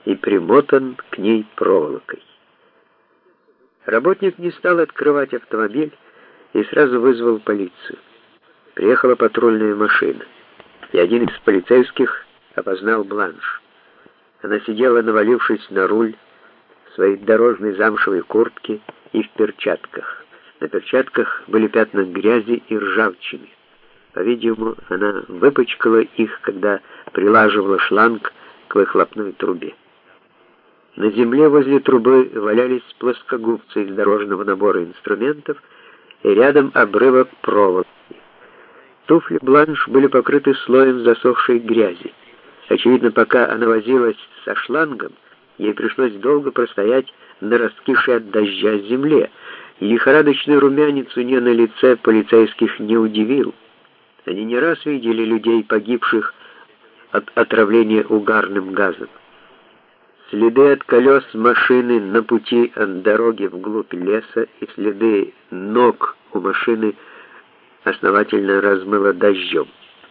и примотан к ней проволокой. Работник не стал открывать автомобиль и сразу вызвал полицию. Приехала патрульная машина, и один из полицейских опознал Бланш. Она сидела, навалившись на руль, в своей дорожной замшевой куртке и в перчатках. На перчатках были пятна грязи и ржавчины. По-видимому, она выпачкала их, когда прилаживала шланг к выхлопной трубе. На земле возле трубы валялись плоскогубцы из дорожного набора инструментов и рядом обрывок проволоки. Туфли Бланш были покрыты слоем засохшей грязи. Очевидно, пока она возилась со шлангом, ей пришлось долго простоять на раскисшей от дождя земле. Лихорадочный румянец у нее на лице полицейских не удивил. Они не раз видели людей, погибших от отравления угарным газом. Следы от колес машины на пути от дороги вглубь леса и следы ног у машины основательно размыло дождем.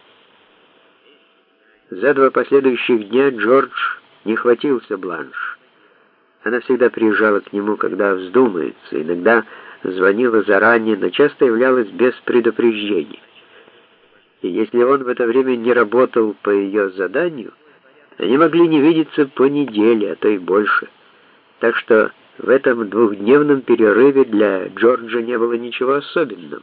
За 2 последующих дня Джордж не хватился Бланш. Она всегда приезжала к нему, когда вздумается, иногда звонила заранее, но часто являлась без предупреждения. И если он в это время не работал по ее заданию, они могли не видеться по неделе, а то и больше. Так что в этом 2-дневном перерыве для Джорджа не было ничего особенного.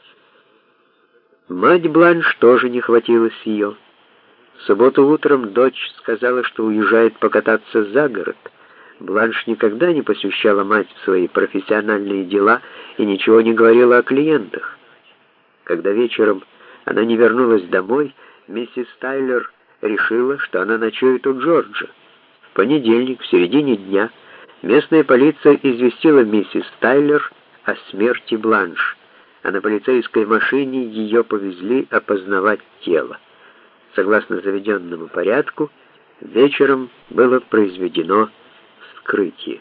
Мать Бланш тоже не хватилась ее. В субботу утром дочь сказала, что уезжает покататься за город. Бланш никогда не посвящала мать в свои профессиональные дела и ничего не говорила о клиентах. Когда вечером она не вернулась домой, миссис Тайлер решила, что она ночует у Джорджа. В понедельник, в середине дня, местная полиция известила миссис Тайлер о смерти Бланш, а на полицейской машине ее повезли опознавать тело. Согласно заведенному порядку, вечером было произведено вскрытие.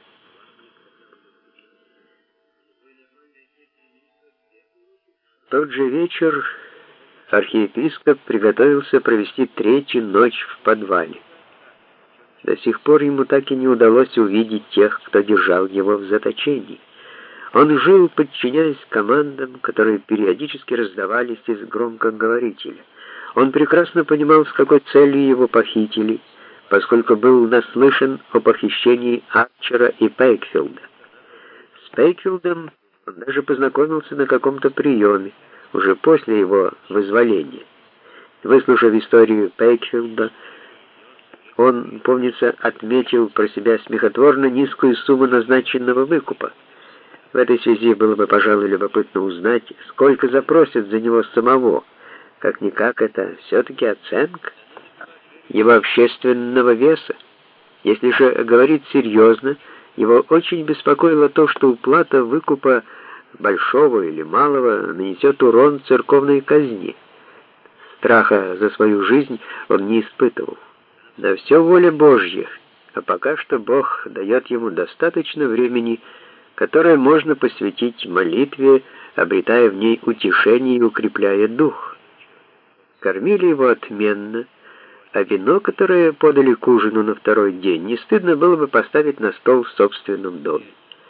В тот же вечер архиепископ приготовился провести 3-ю ночь в подвале. До сих пор ему так и не удалось увидеть тех, кто держал его в заточении. Он жил, подчиняясь командам, которые периодически раздавались из громкоговорителя. Он прекрасно понимал, с какой целью его похитили, поскольку был наслышан о похищении Арчера и Пейкфилда. С Пейкфилдом он даже познакомился на каком-то приеме, уже после его вызволения. Выслушав историю Пейкфилда, он, помнится, отметил про себя смехотворно низкую сумму назначенного выкупа. В этой связи было бы, пожалуй, любопытно узнать, сколько запросят за него самого. Как-никак, это все-таки оценка его общественного веса. Если же говорить серьезно, его очень беспокоило то, что уплата выкупа большого или малого нанесет урон церковной казне. Страха за свою жизнь он не испытывал. На все воля Божья, а пока что Бог дает ему достаточно времени, которое можно посвятить молитве, обретая в ней утешение и укрепляя дух. Кормили его отменно, а вино, которое подали к ужину на 2-й день, не стыдно было бы поставить на стол в собственном доме.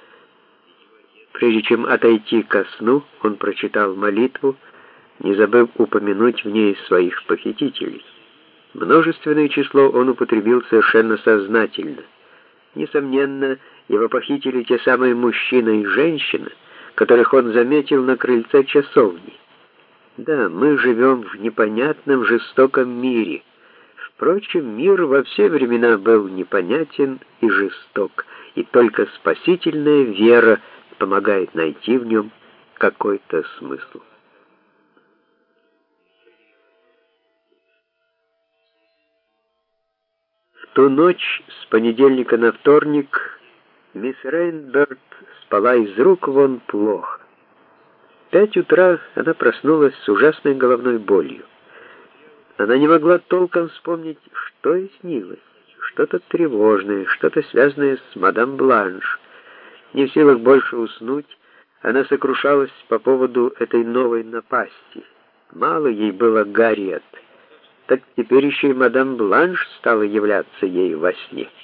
Прежде чем отойти ко сну, он прочитал молитву, не забыв упомянуть в ней своих похитителей. Множественное число он употребил совершенно сознательно. Несомненно, его похитили те самые мужчина и женщина, которых он заметил на крыльце часовни. Да, мы живем в непонятном, жестоком мире. Впрочем, мир во все времена был непонятен и жесток, и только спасительная вера помогает найти в нем какой-то смысл. В ту ночь с понедельника на вторник мисс Рейнберт спала из рук вон плохо. В 5 утра она проснулась с ужасной головной болью. Она не могла толком вспомнить, что ей снилось. Что-то тревожное, что-то связанное с мадам Бланш. Не в силах больше уснуть, она сокрушалась по поводу этой новой напасти. Мало ей было Гарриет, так теперь еще и мадам Бланш стала являться ей во сне.